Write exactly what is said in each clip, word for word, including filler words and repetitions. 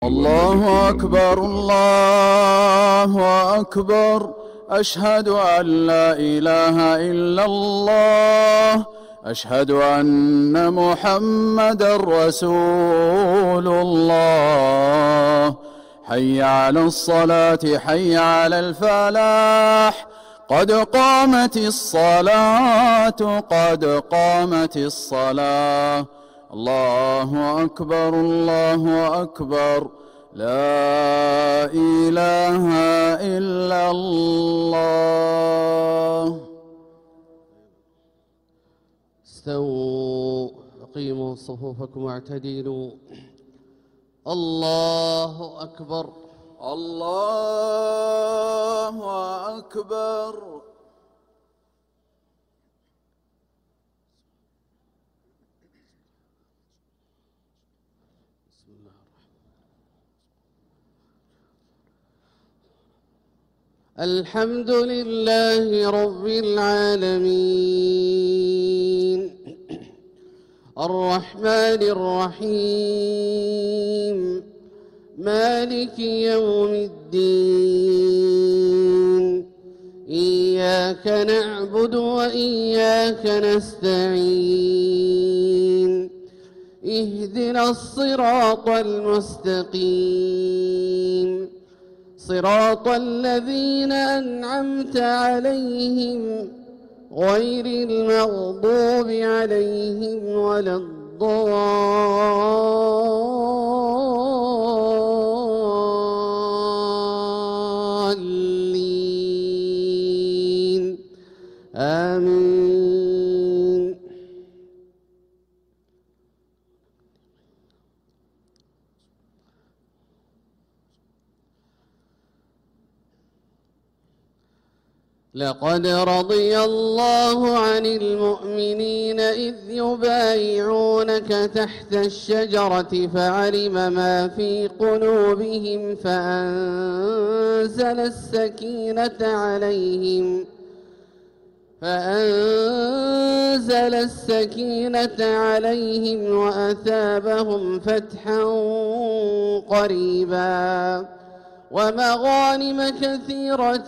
الله أكبر الله أكبر، أشهد أن لا إله إلا الله، أشهد أن محمدًا رسول الله. حي على الصلاة حي على الفلاح، قد قامت الصلاة قد قامت الصلاة. الله أكبر الله أكبر، لا إله إلا الله. استووا أقيموا صفوفكم واعتدلوا. الله أكبر الله أكبر. الحمد لله رب العالمين، الرحمن الرحيم، مالك يوم الدين. إياك نعبد وإياك نستعين، اهدنا الصراط المستقيم، صراط الذين أنعمت عليهم غير المغضوب عليهم ولا الضالين. آمين. لقد رضي الله عن المؤمنين إذ يبايعونك تحت الشجرة فعلم ما في قلوبهم فأنزل السكينة عليهم فأنزل السكينة عليهم وأثابهم فتحا قريبا ومغانم كثيرة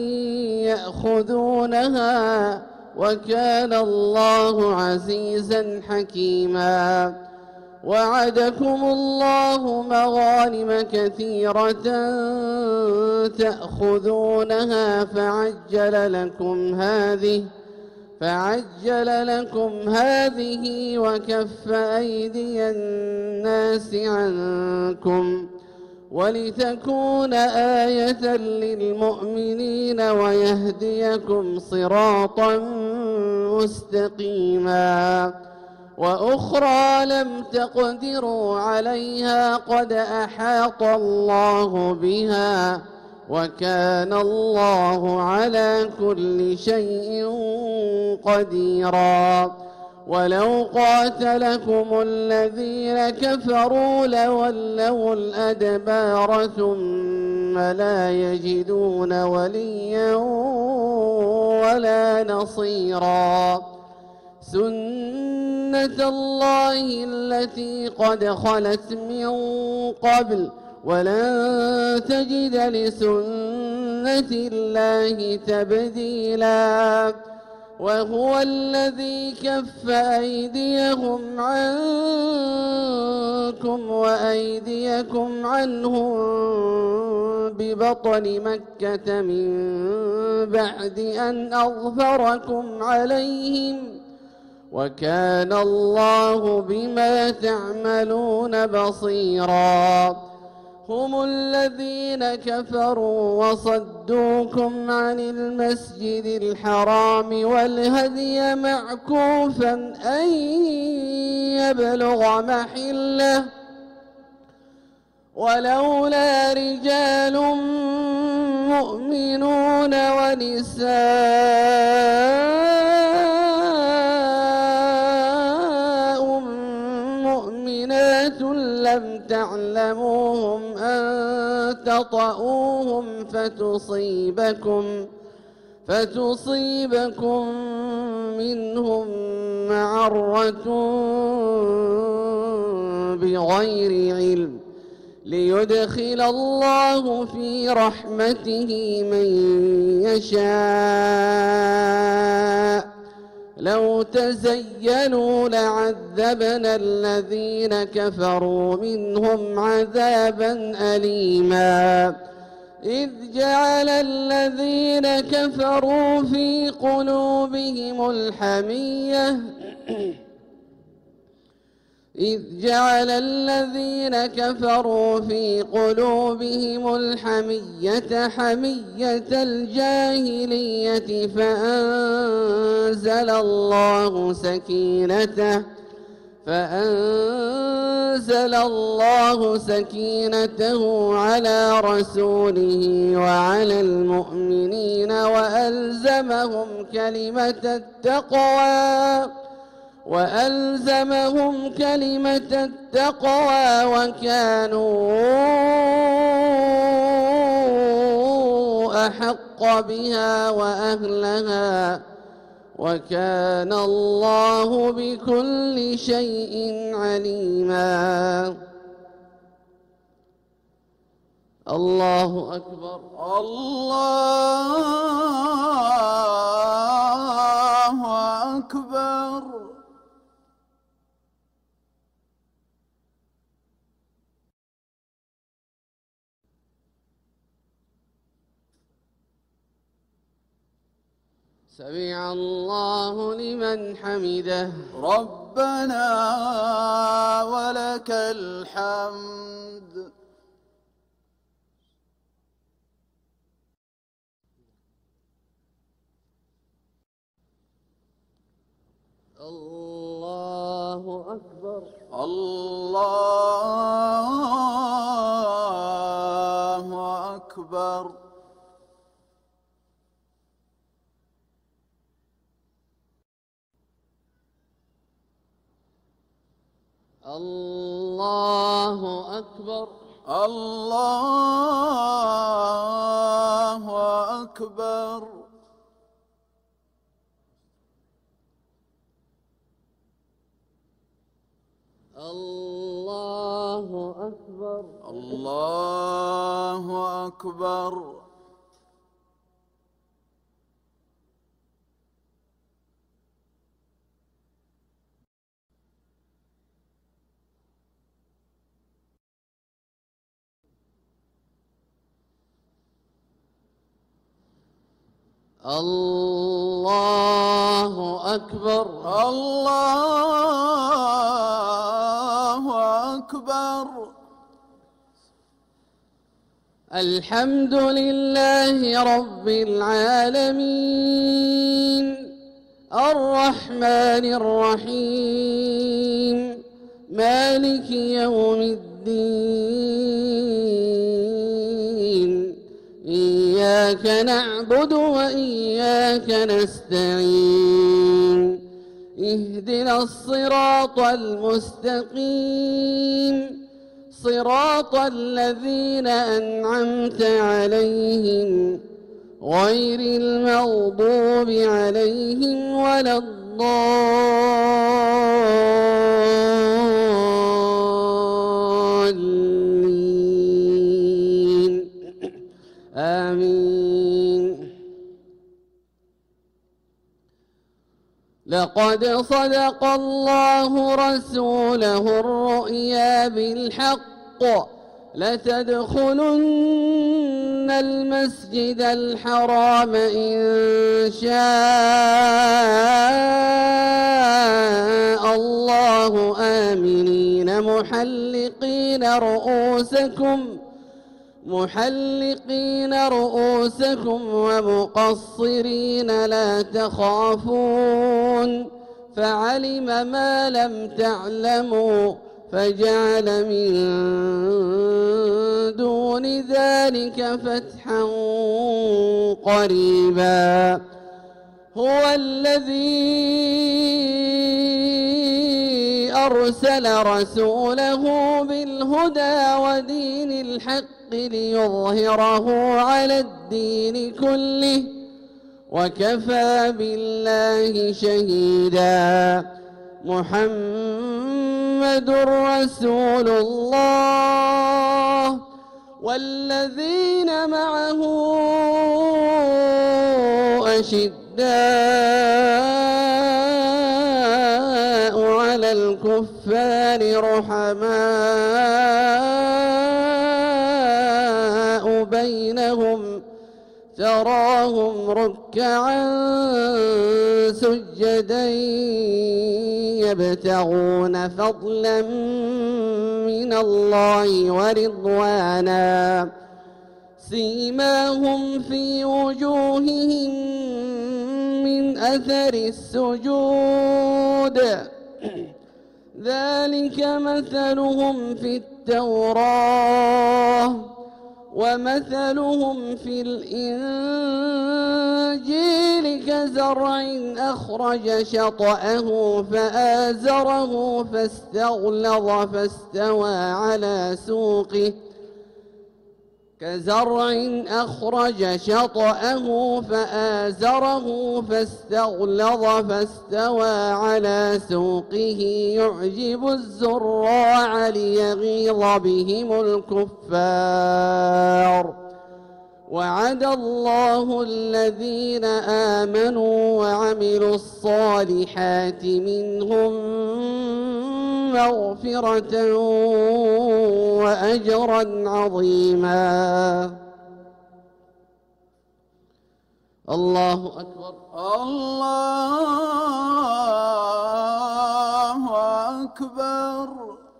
يأخذونها وكان الله عزيزا حكيما. وعدكم الله مغانم كثيرة تأخذونها فعجل لكم هذه فعجل لكم هذه وكف أيدي الناس عنكم ولتكون آية للمؤمنين ويهديكم صراطا مستقيما. وأخرى لم تقدروا عليها قد أحاط الله بها وكان الله على كل شيء قديرا. ولو قاتلكم الذين كفروا لولوا الأدبار ثم لا يجدون وليا ولا نصيرا. سنة الله التي قد خلت من قبل ولن تجد لسنة الله تبديلا. وهو الذي كف أيديهم عنكم وأيديكم عنهم ببطن مكة من بعد أن أظفركم عليهم وكان الله بما تعملون بصيرا. هم الذين كفروا وصدوكم عن المسجد الحرام والهدي معكوفا أن يبلغ محله ولولا رجال مؤمنون ونساء مؤمنات لم تعلموهم أن تطؤوهم فتصيبكم فتصيبكم منهم معرة بغير علم ليدخل الله في رحمته من يشاء. لو تزينوا لعذبنا الذين كفروا منهم عذابا أليما. إذ جعل الذين كفروا في قلوبهم الحمية إذ جعل الذين كفروا في قلوبهم الحمية حمية الجاهلية فأنزل الله سكينته فأنزل الله سكينته على رسوله وعلى المؤمنين وألزمهم كلمة التقوى وألزمهم كلمة التقوى وكانوا أحق بها وأهلها وكان الله بكل شيء عليما. الله أكبر. الله أكبر. سمع الله لمن حمده. ربنا ولك الحمد. الله أكبر. الله أكبر. الله أكبر. الله أكبر. الله أكبر. الله أكبر. الله أكبر. الله أكبر. الحمد لله رب العالمين الرحمن الرحيم مالك يوم الدين. إياك نعبد وإياك نستعين. اهدنا الصراط المستقيم صراط الذين أنعمت عليهم غير المغضوب عليهم ولا الضالين. آمين. لقد صدق الله رسوله الرؤيا بالحق لتدخلن المسجد الحرام إن شاء الله آمنين محلقين رؤوسكم محلقين رؤوسكم ومقصرين لا تخافون فعلم ما لم تعلموا فجعل من دون ذلك فتحا قريبا. هو الذي أرسل رسوله بالهدى ودين الحق ليظهره على الدين كله وكفى بالله شهيدا. محمد رسول الله والذين معه أشداء على الكفار رحماء بينهم تراهم ركعا سجدا يبتغون فضلا من الله ورضوانا سيماهم في وجوههم من أثر السجود ذلك مثلهم في التوراة ومثلهم في الإنجيل كزرع أخرج شطأه فآزره فاستغلظ فاستوى على سوقه كزرع أخرج شطأه فآزره فاستغلظ فاستوى على سوقه يعجب الزراع ليغيظ بهم الكفار وعد الله الذين آمنوا وعملوا الصالحات منهم مغفرة وأجرا عظيما. الله أكبر. الله أكبر.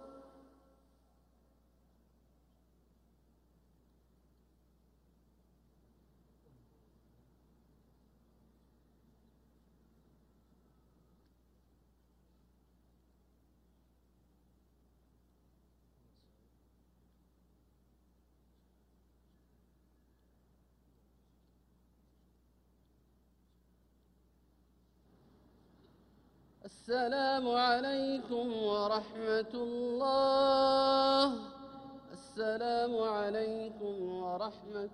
السلام عليكم ورحمة الله. السلام عليكم ورحمة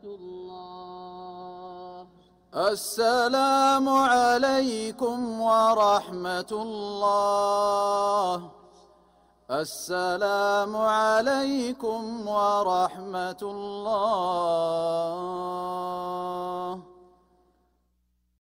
الله. السلام عليكم ورحمة الله. السلام عليكم ورحمة الله.